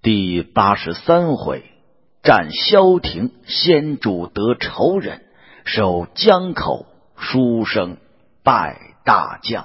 第83回，战萧亭，先主得仇人，守江口，书生拜大将。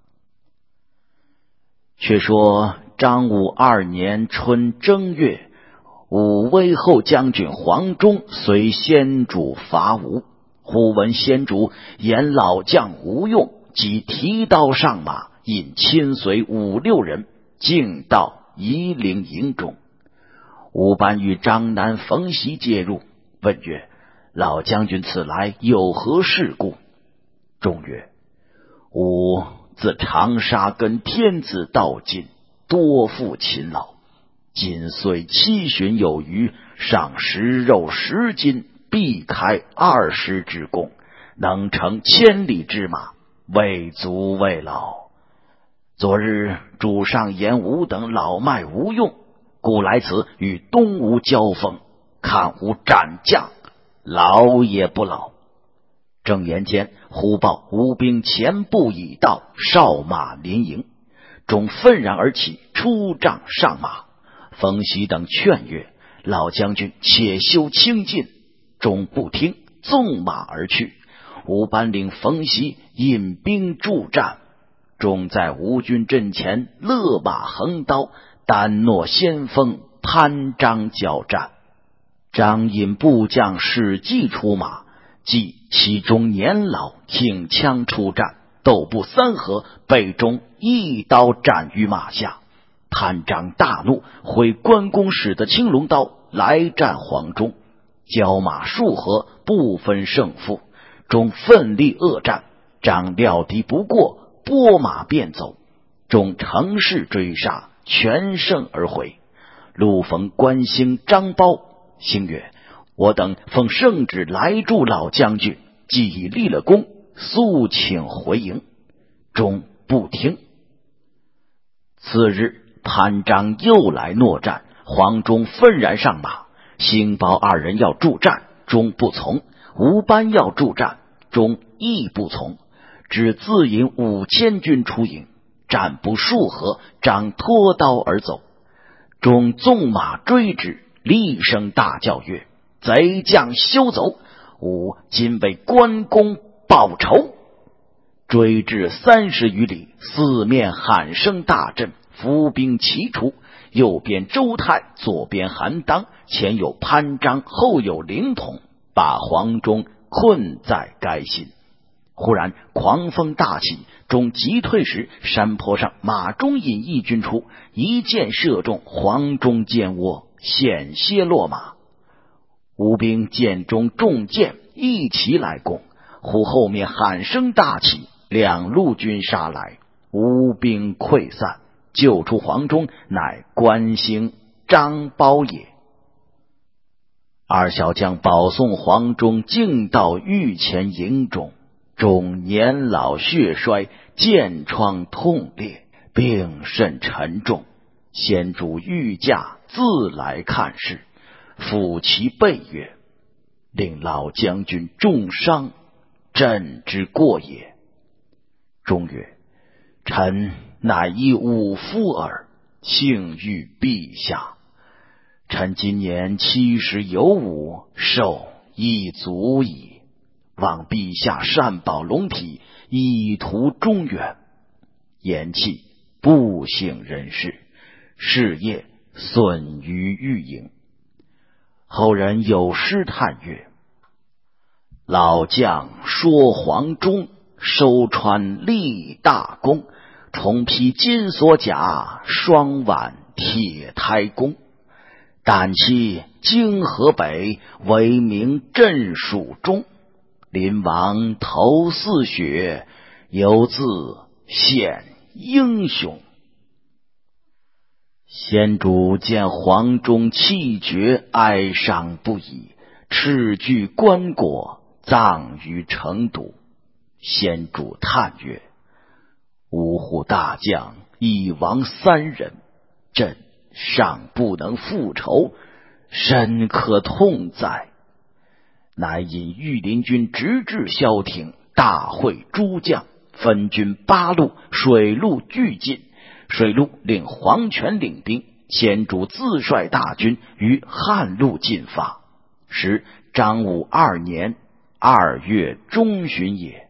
却说张武2年春正月，武威后将军黄忠随先主伐吴，忽闻先主言老将吴用即提刀上马，引亲随5、6人径到夷陵营中。吴班与张南、冯习介入，问曰：老将军此来有何事故？忠曰：吾自长沙跟天子到晋，多负勤劳，今虽7旬有余，尚食肉10斤，必开20之功，能乘千里之马，未足未老。昨日主上言吾等老迈无用，故来此与东吴交锋，看吾斩将，老也不老。正言间，忽报吴兵前部已到，哨马临营。众愤然而起，出帐上马。冯习等劝曰：老将军且休轻进。众不听，纵马而去。吴班领冯习引兵助战，众在吴军阵前勒马横刀，单诺先锋潘璋交战。张引部将史记出马，即其中年老，挺枪出战，斗不3合，被中一刀斩于马下。潘璋大怒，挥关公使的青龙刀来战黄忠，交马数合，不分胜负。众奋力恶战，张料敌不过，拨马便走。众乘势追杀，全胜而回。路逢关兴、张苞，兴曰：我等奉圣旨来助老将军，既已立了功，速请回营。终不听。次日，潘璋又来诺战，黄忠愤然上马。兴、苞2人要助战，终不从；吴班要助战，终亦不从。只自引5000军出营，战不数合，张脱刀而走。终纵马追之，厉声大叫曰：贼将休走！吾今为关公报仇！追至30余里，四面喊声大震，伏兵齐出。右边周泰，左边韩当，前有潘璋，后有凌统，把黄忠困在该心。忽然狂风大起，中急退时，山坡上马中引一军出，一箭射中黄忠肩窝，险些落马。吴兵见中中箭，一齐来攻。忽后面喊声大起，2路军杀来，吴兵溃散。救出黄忠，乃关兴、张苞也。2小将保送黄忠径到御前营中，终年老血衰，箭疮痛裂，病甚沉重。先主御驾自来看事，抚其背曰：令老将军重伤，朕之过也。终曰：臣乃一武夫耳，幸遇陛下。臣今年70有5，寿亦足矣。望陛下善保龙体，以图中远。言讫，不省人事，事业损于御营。后人有诗叹曰：老将说黄忠，收川立大功，重披金锁甲，双挽铁胎弓。但期经河北，为名镇蜀中。临王头似雪，犹自显英雄。先主见黄忠气绝，哀伤不已，斥具棺椁，葬于成都。先主叹曰：呜呼大将已亡3人，朕尚不能复仇，深可痛哉！乃引御林军直至萧亭，大会诸将，分军8路，水陆俱进。水陆令黄权领兵， 先主自率大军于汉路进发，时张武2年2月中旬也。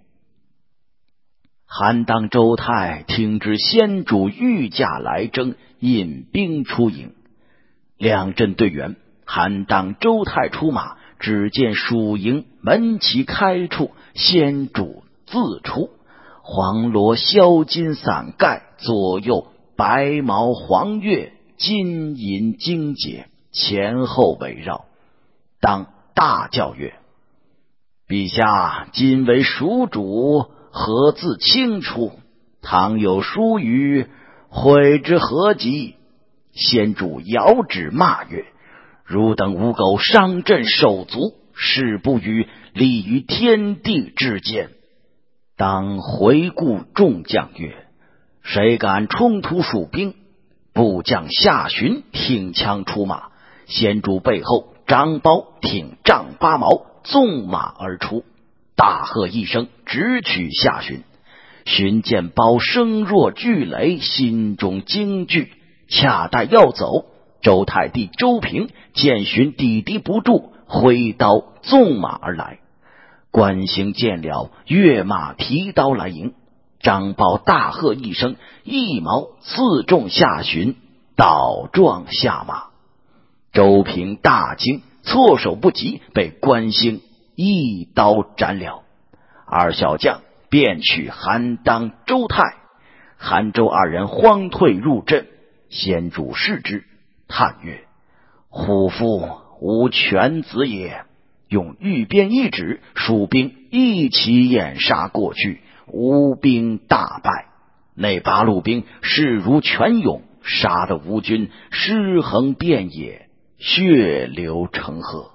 韩当、周泰听知先主御驾来征，引兵出营。两阵对员，韩当、周泰出马，只见蜀营门旗开处，先主自出，黄罗销金伞盖，左右白毛黄月，金银荆节，前后围绕。当大叫曰：陛下今为蜀主，何自轻出？倘有疏虞，悔之何及？先主遥指骂曰：汝等无狗伤朕手足，誓不与立于天地之间。当回顾众将曰：谁敢冲突蜀兵？部将下旬挺枪出马，先主背后张苞挺丈八矛，纵马而出，大喝一声，直取下旬。寻见苞声若巨雷，心中惊惧，恰待要走，周太弟周平见寻抵敌不住，挥刀纵马而来。关兴见了，跃马提刀来迎。张苞大喝一声，一矛刺中下旬，倒撞下马。周平大惊，措手不及，被关兴一刀斩了。二小将便取韩当、周泰，韩周二人慌退入阵。先主视之，叹曰：虎父无犬子也。用玉鞭一指，蜀兵一齐掩杀过去，吴兵大败。那八路兵势如泉涌，杀得吴军尸横遍野，血流成河。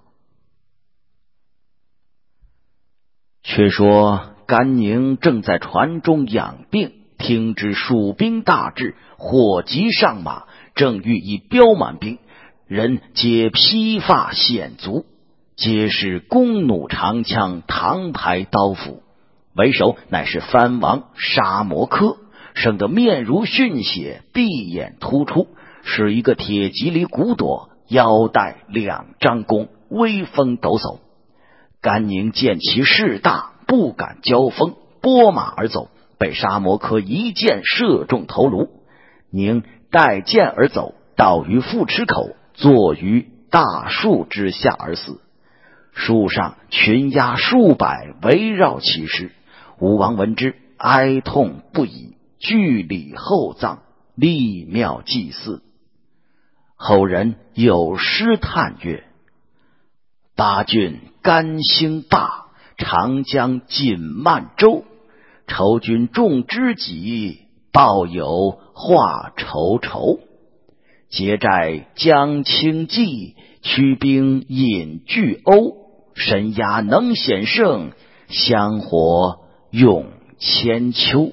却说甘宁正在船中养病，听知蜀兵大至，火急上马，正欲以彪满兵，人皆披发显足，皆是弓弩长枪、唐牌刀斧，为首乃是藩王沙摩柯，生得面如血血，闭眼突出，是一个铁蒺藜骨朵，腰带2张弓，威风抖擞。甘宁见其势大，不敢交锋，拨马而走，被沙摩柯一箭射中头颅。宁带剑而走，到于富池口，坐于大树之下而死。树上群鸦数百围绕其尸，吴王闻之，哀痛不已，据礼厚葬，立庙祭祀。后人有诗叹曰：八郡甘兴霸，长江锦漫舟，仇君重知己，报有话愁愁。结寨将轻骑，驱兵引巨欧，神鸦能显圣，香火永千秋。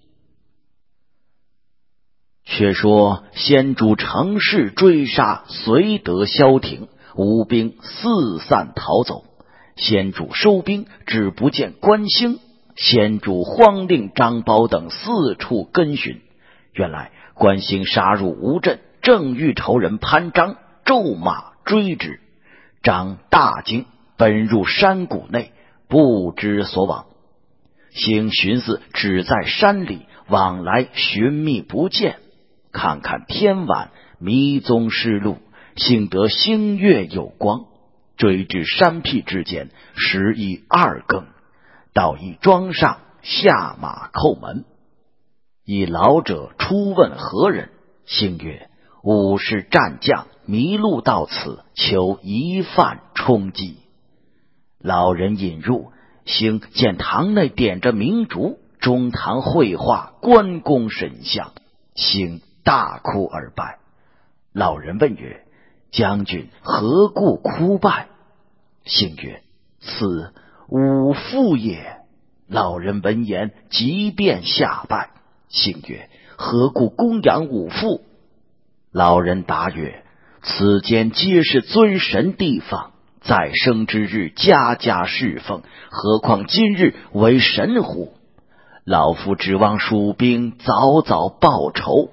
却说先主乘势追杀，遂得消停，吴兵四散逃走。先主收兵，只不见关兴。先主慌令张苞等四处跟寻，原来关兴杀入吴镇，正遇仇人潘璋，骤马追之。张大惊，奔入山谷内，不知所往。兴寻思只在山里，往来寻觅不见，看看天晚，迷踪失路，幸得星月有光，追至山僻之间，时已2更，到一庄上，下马叩门。一老者出问何人，兴曰：吾是战将，迷路到此，求一饭充饥。老人引入，兴见堂内点着明烛，中堂绘画关公神像，兴大哭而拜。老人问曰：将军何故哭拜？兴曰：此吾父也。老人闻言，即便下拜。兴曰：何故供养吾父？老人答曰：此间皆是尊神地方，在生之日家家侍奉，何况今日为神乎？老夫指望蜀兵早早报仇。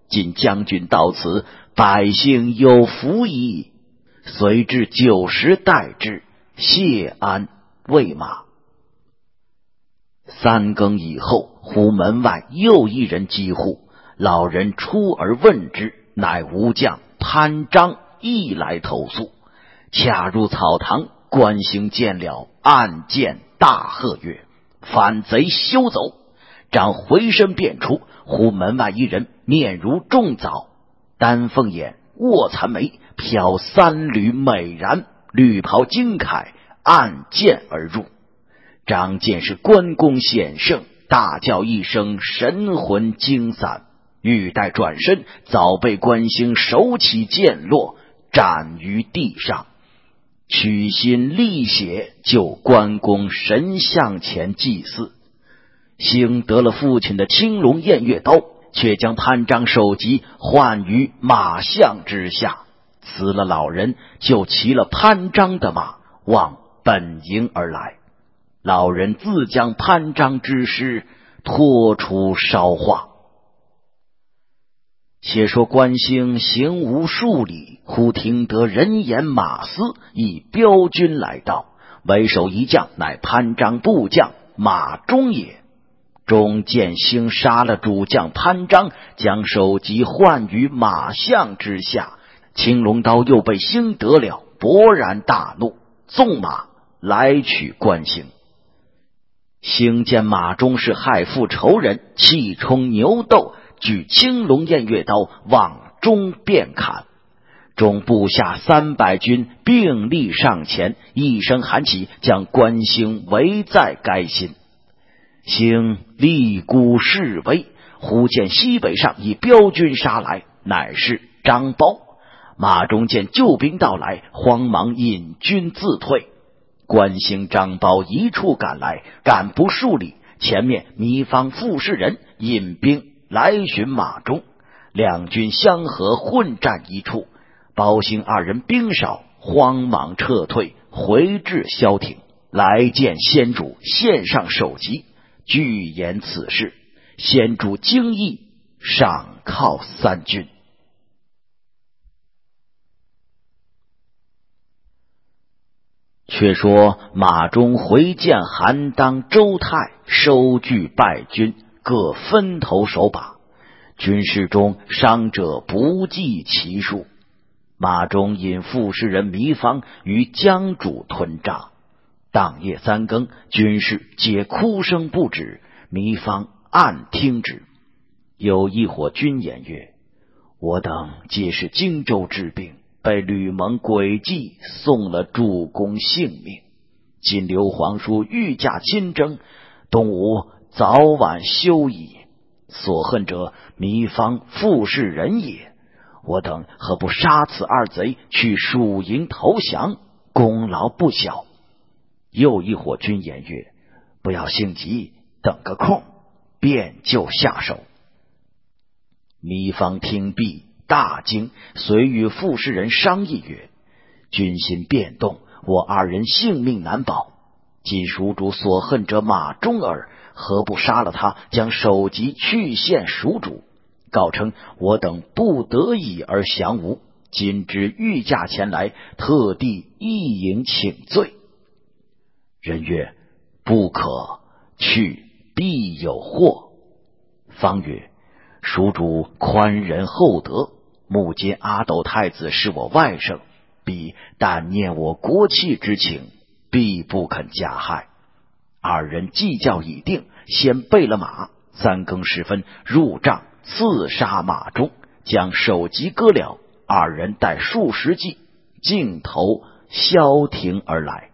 今将军到此，百姓有福矣。随至酒食待之，谢安喂马。3更以后，忽门外又一人击呼，老人出而问之，乃吴将潘璋亦来投诉。恰入草堂，关兴见了，暗箭大喝曰：反贼休走！张回身便出，忽门外一人面如重枣，丹凤眼，卧蚕眉，飘3缕美髯，绿袍金铠，暗箭而入。张见是关公显圣，大叫一声，神魂惊散，欲待转身，早被关兴手起剑落，斩于地上。取心沥血，就关公神像前祭祀。兴得了父亲的青龙偃月刀，却将潘璋首级换于马项之下，辞了老人，就骑了潘璋的马往本营而来。老人自将潘璋之尸拖出烧化。且说关兴行无数里，忽听得人言马嘶，一彪军来到，为首一将乃潘璋部将马忠也。忠见兴杀了主将潘璋，将首级换于马项之下，青龙刀又被兴得了，勃然大怒，纵马来取关兴。兴见马忠是害父仇人，气冲牛斗，举青龙偃月刀往忠便砍。忠部下300军并力上前，一声喊起，将关兴围在该心。兴立鼓示威，忽见西北上一彪军杀来，乃是张苞。马忠见救兵到来，慌忙引军自退。关兴、张苞一处赶来，赶不数里，前面糜芳、傅士仁引兵来寻马忠，两军相合，混战一处。包兴2人兵少，慌忙撤退，回至萧亭，来见先主，献上首级，具言此事。先主惊异，赏犒3军。却说马忠回见韩当、周泰，收据败军，各分头守把，军士中伤者不计其数。马忠引傅士仁、糜芳于江渚屯扎。当夜3更，军士皆哭声不止，糜芳暗听之。有一伙军言曰：我等皆是荆州之兵，被吕蒙诡计，送了主公性命。今刘皇叔御驾亲征，东吴早晚休矣。所恨者糜芳、傅士仁也。我等何不杀此2贼，去蜀营投降，功劳不小。又一伙军言曰：不要性急，等个空，便就下手。糜芳听毕，大惊，遂与傅士仁商议曰：军心变动，我2人性命难保。今蜀主所恨者马忠耳，何不杀了他，将首级去献蜀主？告称我等不得已而降吴，今之御驾前来，特地一营请罪。人曰：不可，去必有祸。方曰：蜀主宽仁厚德，目今阿斗太子是我外甥，必但念我国戚之情，必不肯加害。2人计较已定，先备了马，3更时分入帐刺杀马忠，将首级割了。2人带数十骑，径投萧亭而来。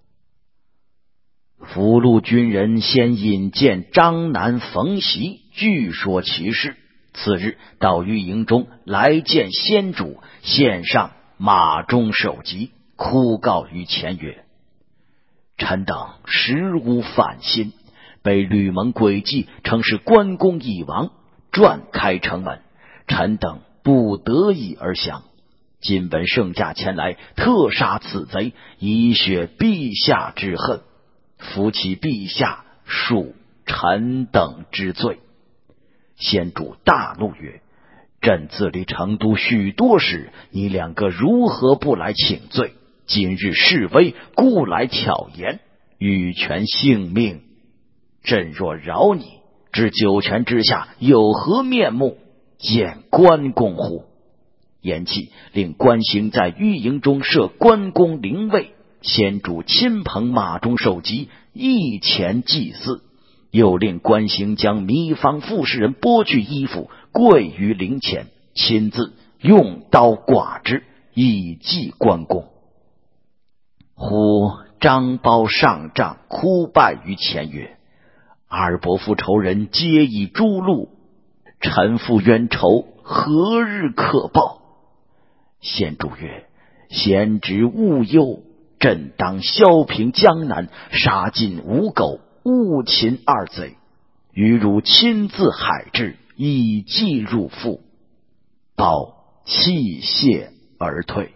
俘虏军人先引荐张南、冯习，据说其事。次日到御营中来见先主，献上马忠首级，哭告于前曰：臣等实无反心，被吕蒙诡计，称是关公已亡，转开城门，臣等不得已而降。今闻圣驾前来，特杀此贼，以雪陛下之恨，扶其陛下恕臣等之罪。先主大怒曰： 朕自立成都许多时，你两个如何不来请罪？今日示威，故来挑言，欲全性命。朕若饶你，至九泉之下，有何面目见关公乎？言讫，令关兴在御营中设关公灵位，先主亲朋马中首级，一前祭祀。又令关兴将糜芳傅士人剥去衣服，跪于灵前，亲自用刀剐之，以祭关公。忽张苞上帐，哭拜于前曰：二伯父仇人皆已诛戮，臣父冤仇何日可报？先主曰：贤侄勿忧，朕当削平江南，杀尽吴狗，误擒二贼，余汝亲自海至，以祭入腹。报泣谢而退。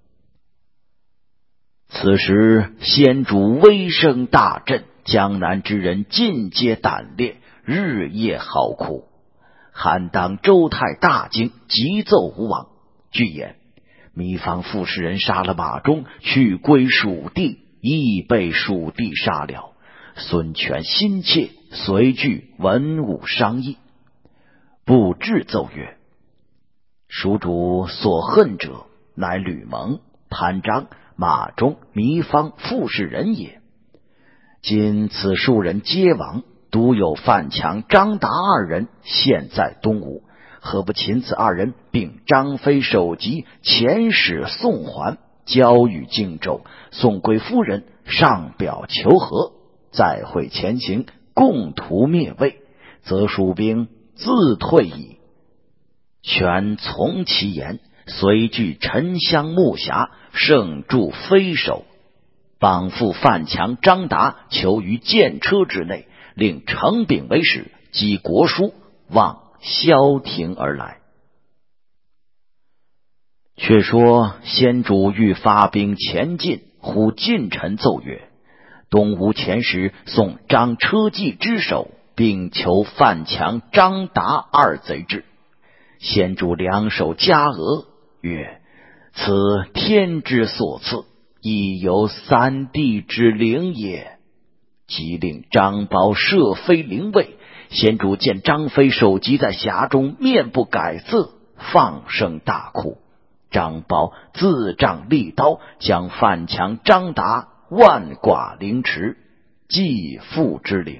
此时先主威声大振，江南之人尽皆胆裂，日夜嚎哭。韩当、周泰大惊，急奏吴王。据言糜芳傅士人杀了马忠，去归蜀地，亦被蜀地杀了。孙权心切，随聚文武商议。布置奏曰：蜀主所恨者，乃吕蒙、潘璋、马忠、糜芳、傅士人也。今此数人皆亡，独有范强、张达二人现在东吴，何不擒此二人，并张飞首级，遣使送还，交与荆州。宋归夫人上表求和，再会前行，共图灭魏，则蜀兵自退矣。权从其言，随聚沉香木匣，盛筑飞首，绑缚范强、张达，囚于剑车之内，令程秉为使，击国书，望萧亭而来。却说先主欲发兵前进，忽近臣奏曰：东吴前时送张车骑之首，并求范强、张达二贼至。先主两手加额，曰：此天之所赐，亦有三帝之灵也。即令张苞设飞灵位。先主见张飞首级在匣中，面不改色，放声大哭。张苞自杖利刀，将范强、张达万剐凌迟，祭父之灵。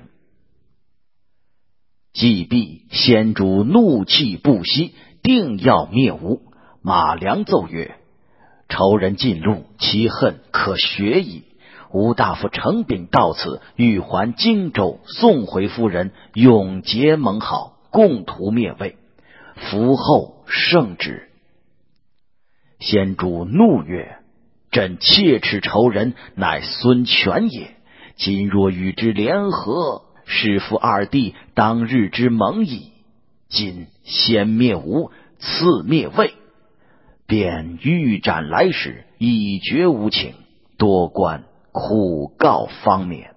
祭毕，先主怒气不息，定要灭吴。马良奏曰：仇人进路，其恨可雪矣。吴大夫程秉到此，欲还荆州，送回夫人，永结盟好，共图灭魏。伏后圣之。先主怒曰：朕切齿仇人，乃孙权也。今若与之联合，是负二弟当日之盟矣。今先灭吴，次灭魏，便欲斩来使，以绝无情，多官苦告方免。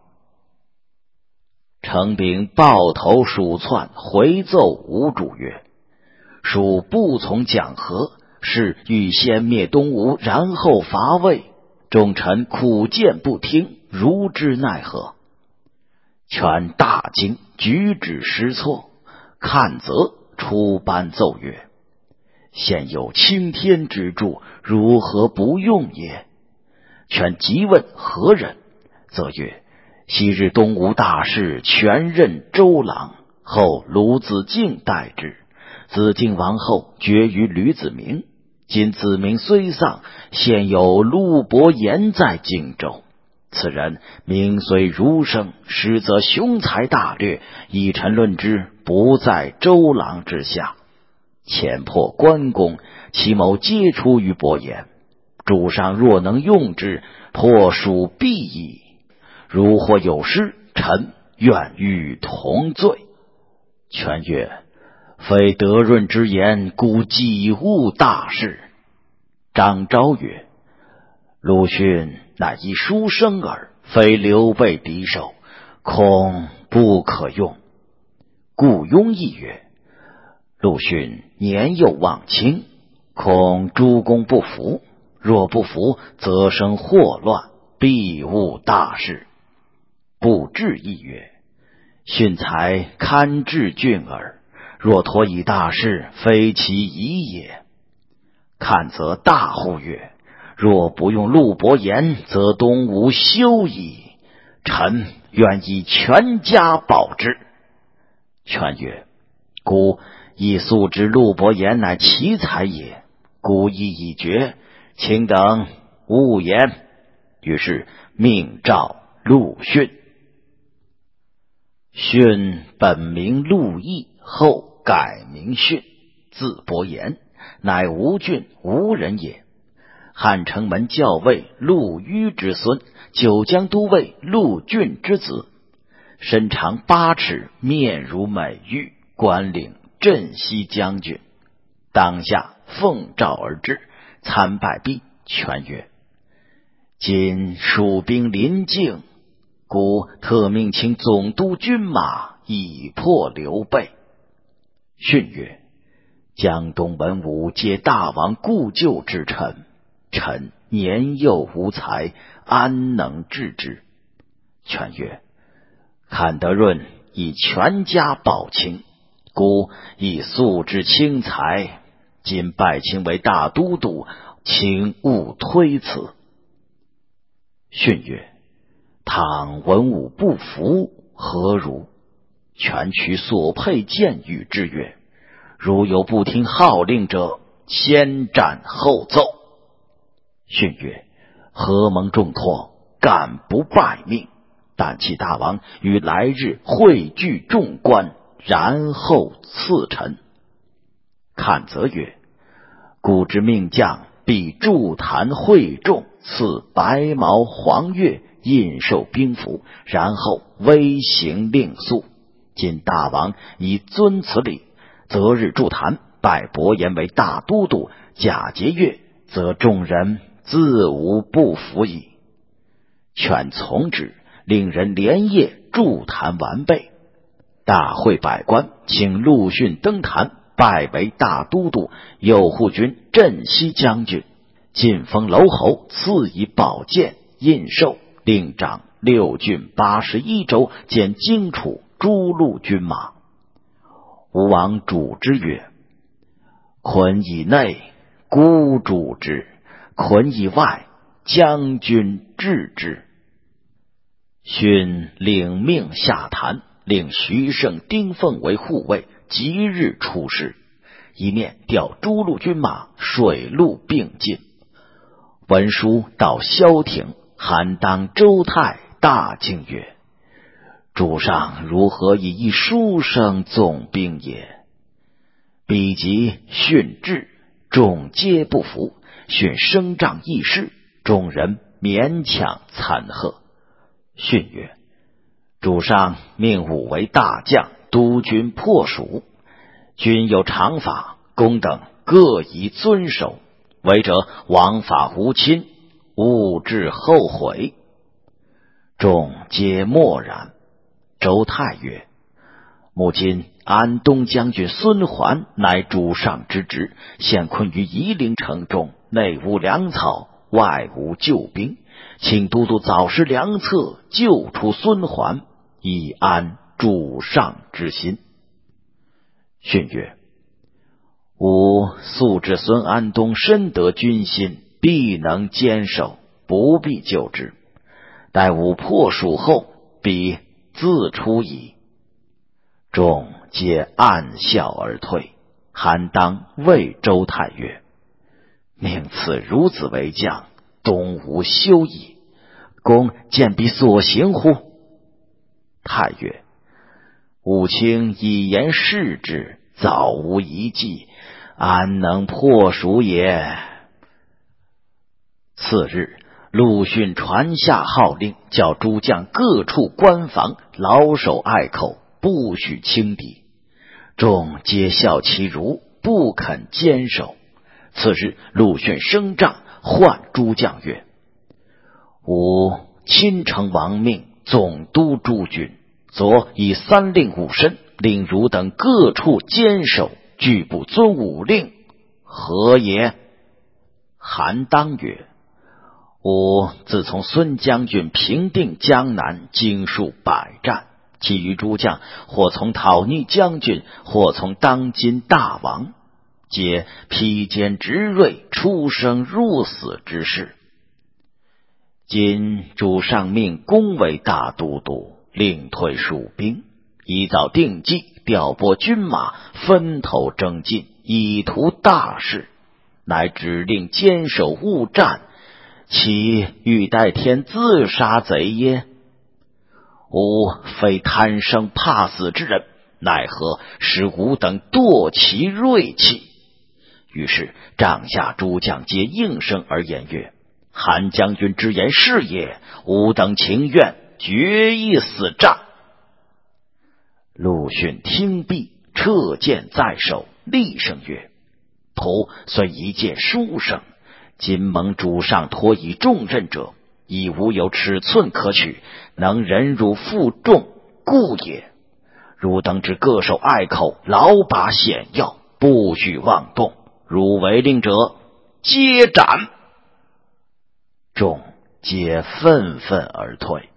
程秉抱头鼠窜，回奏吴主曰：蜀不从讲和，是欲先灭东吴，然后伐魏。众臣苦谏不听，如之奈何？权大惊，举止失措。看则出班奏曰：现有青天之助，如何不用也？权急问何人，则曰：昔日东吴大事，权任周郎，后卢子敬代之。子敬亡后，绝于吕子明。今子明虽丧，现有陆伯言在荆州。此人名虽如生，实则雄才大略，以臣论之，不在周郎之下。前破关公，其谋皆出于伯言。主上若能用之，破蜀必矣。如或有失，臣愿与同罪。权曰：非德润之言，故己误大事。张昭曰：陆逊乃一书生耳，非刘备敌手，恐不可用。顾雍亦曰： 陆逊年幼望卿，恐诸公不服，若不服，则生祸乱，必误大事。不至亦曰：训才堪治郡耳，若托以大事，非其宜也。看则大呼曰：若不用陆伯言，则东吴休矣。臣愿以全家保之。权曰：孤亦素知陆伯言乃奇才也，孤意已决，请等勿言。于是命召陆逊。逊本名陆毅，后改名逊，字伯言，乃吴郡吴人也。汉城门校尉陆虞之孙，九江都尉陆俊之子，身长8尺，面如美玉，官领镇西将军。当下奉诏而至，参拜毕，权曰：今蜀兵临境，故特命请总督军马，以破刘备。训曰：江东文武皆大王故旧之臣，臣年幼无才，安能治之？权曰：坎德润以全家保卿，故亦素知轻才，今拜卿为大都督，请勿推辞。训曰：倘文武不服，何如？权取所佩剑与之曰：如有不听号令者，先斩后奏。训曰：何蒙重托，敢不拜命？但其大王于来日汇聚众官，然后赐臣。看则曰：古之命将，必筑坛会众，赐白毛黄钺，印绶兵符，然后威行令速。今大王以遵此礼，择日筑坛，拜伯言为大都督，假节钺，则众人自无不服矣。权从之，令人连夜筑坛完备。大会百官，请陆逊登坛，拜为大都督，右护军镇西将军，晋封楼侯，赐以宝剑印绶，令掌6郡81州兼荆楚诸路军马。吴王主之曰：捆以内，孤主之；捆以外，将军治之。逊领命下坛，令徐盛、丁奉为护卫，即日出师，一面调诸路军马，水陆并进。文书到萧亭，韩当、周泰大惊曰：主上如何以一书生总兵也？彼及训至，众皆不服，训声仗义士，众人勉强参贺。训曰：主上命吾为大将，督军破蜀，军有常法，公等各宜遵守，违者王法无亲，勿致后悔。众皆默然。周泰曰：母亲安东将军孙桓乃主上之职，现困于夷陵城中，内无粮草，外无救兵，请都督早施良策，救出孙桓，以安主上之心。训曰：吾素知孙安东深得军心，必能坚守，不必救之。待吾破蜀后，必自出矣。众皆暗笑而退。韩当谓周泰曰：命此孺子为将，东吴休矣。公见彼所行乎？泰曰：吾卿以言示之，早无一计，安能破蜀也？次日，陆逊传下号令，叫诸将各处关防，牢守隘口，不许轻敌。众皆效其如，不肯坚守。次日，陆逊升帐，唤诸将曰：吾亲承王命，总督诸军，昨以3令5申，令汝等各处坚守， 拒不遵武令，何也？”韩当曰：“吾自从孙将军平定江南，经数百战，其余诸将或从讨逆将军，或从当今大王，皆披坚执锐，出生入死之事。今主上命公为大都督，令退蜀兵，依早定计，调拨军马，分头征进，以图大事，乃指令坚守勿战，其欲待天自杀贼耶？吾非贪生怕死之人，奈何使吾等堕其锐气？”于是帐下诸将皆应声而言曰：“韩将军之言是也，吾等情愿决一死战。”陆逊听毕，撤剑在手，厉声曰：“仆虽一介书生，今蒙主上托以重任者，亦无有尺寸可取，能忍辱负重，故也。汝等之各守隘口，牢把险要，不许妄动。如违令者，皆斩。”众皆愤愤而退。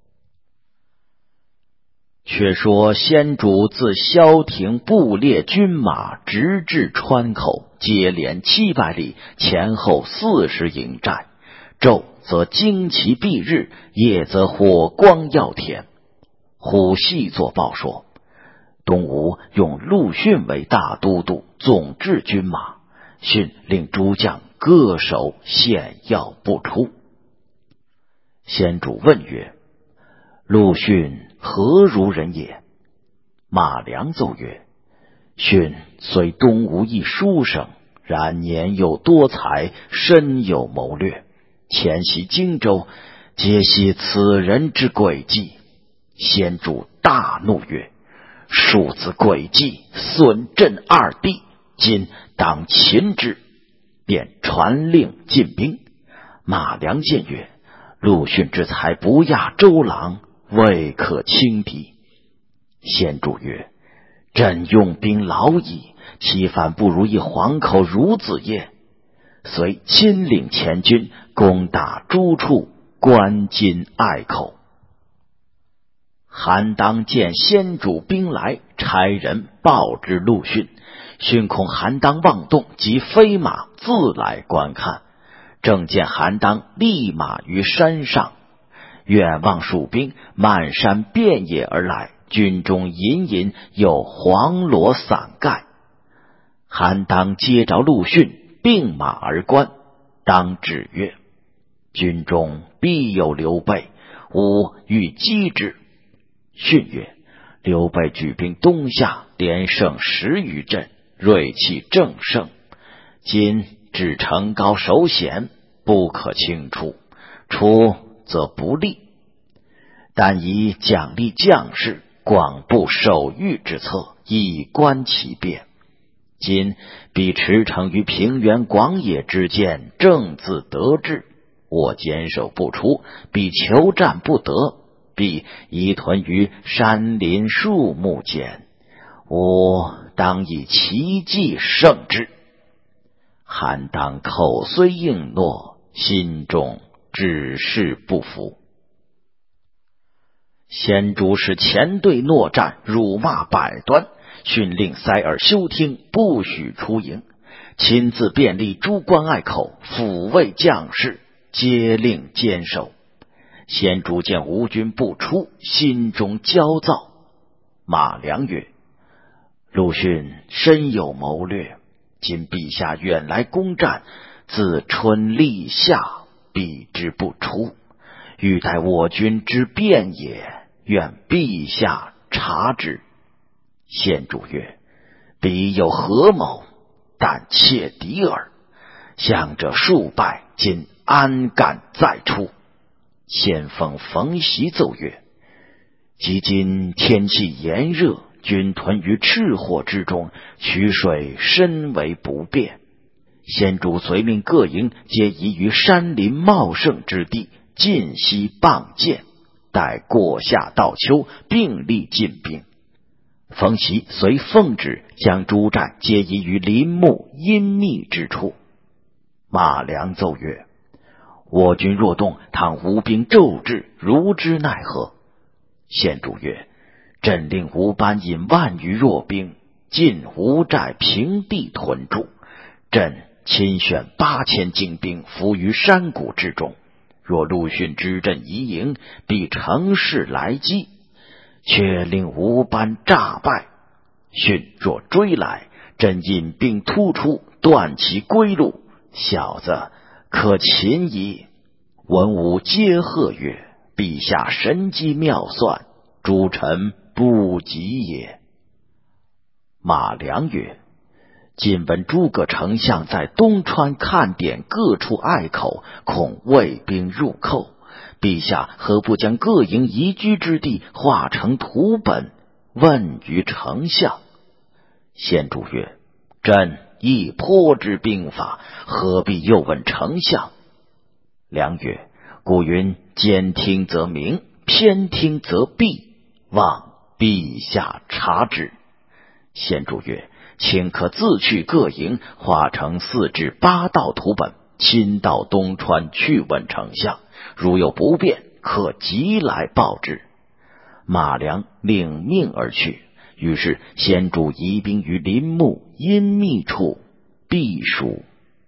却说先主自萧亭布列军马，直至川口，接连700里，前后40营寨。昼则旌旗蔽日，夜则火光耀天。虎细作报说，东吴用陆逊为大都督，总治军马，逊令诸将各守险要不出。先主问曰：“陆逊何如人也？”马良奏曰：“逊虽东吴一书生，然年幼多才，深有谋略。前袭荆州，皆系此人之诡计。”先主大怒曰：“庶子诡计，损朕二弟，今当擒之！”便传令进兵。马良见曰：“陆逊之才不亚周郎，未可轻敌。”先主曰：“朕用兵劳矣，其反不如一黄口孺子耶？”遂亲领前军攻打诸处，关津隘口。韩当见先主兵来，差人报之陆逊。逊恐韩当妄动，即飞马自来观看。正见韩当立马于山上，远望蜀兵漫山遍野而来，军中隐隐有黄罗伞盖。韩当接着陆逊，并马而观。当指曰：“军中必有刘备，吾欲击之。”逊曰：“刘备举兵东下，连胜10余阵，锐气正盛，今至城高守险，不可轻出，出则不利。但以奖励将士，广布守御之策，以观其变。今必驰骋于平原广野之间，正自得志。我坚守不出，必求战不得，必移屯于山林树木间。吾当以奇计胜之。”韩当口虽应诺，心中只是不服。先主使前队诺战，辱骂百端，训令塞耳休听，不许出营。亲自便立诸关隘口，抚慰将士，皆令坚守。先主见吴军不出，心中焦躁。马良曰：“陆逊深有谋略，今陛下远来攻战，自春立夏，必之不出，欲待我军之变也，愿陛下察之。”先主曰：“彼有合谋，但窃敌耳。降者数败，今安敢再出？”先锋冯习奏曰：“即今天气炎热，军屯于赤火之中，取水深为不便。先主遂命各营皆移于山林茂盛之地，尽息傍涧，待过夏到秋，并力进兵。 冯习随奉旨将诸寨皆移于林木阴密之处。马良奏曰：我军若动，倘吴兵骤至，如之奈何？献主曰：朕令吴班引万余弱兵进吴寨平地屯驻，朕亲选8000精兵伏于山谷之中，若陆逊知朕疑营，必乘势来击，却令吴班诈败。逊若追来，朕引兵突出，断其归路，小子可擒矣。文武皆贺曰：陛下神机妙算，诸臣不及也。马良曰：今闻诸葛丞相在东川看点各处隘口，恐魏兵入寇，陛下何不将各营宜居之地画成图本，问于丞相？献主曰：朕亦颇知兵法，何必又问丞相？良曰：古云兼听则明，偏听则弊，望陛下察之。献主曰：请可自去各营，画成4至8道图本，亲到东川去问丞相，如有不便，可即来报之。马良领命而去。于是先主移兵于林木阴密处避暑。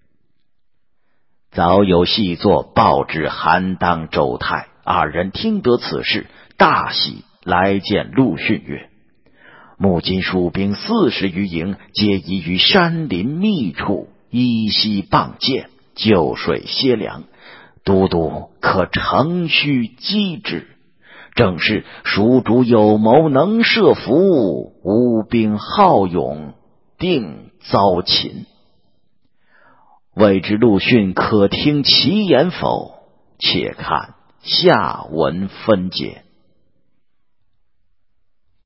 早有细作报至韩当、周泰二人，听得此事，大喜，来见陆逊曰：目今蜀兵40余营，皆移于山林密处，依溪傍涧，就水歇粮，都督可乘虚击之。正是蜀主有谋，能设伏，吴兵好勇，定遭擒。未知陆逊可听其言否？且看下文分解。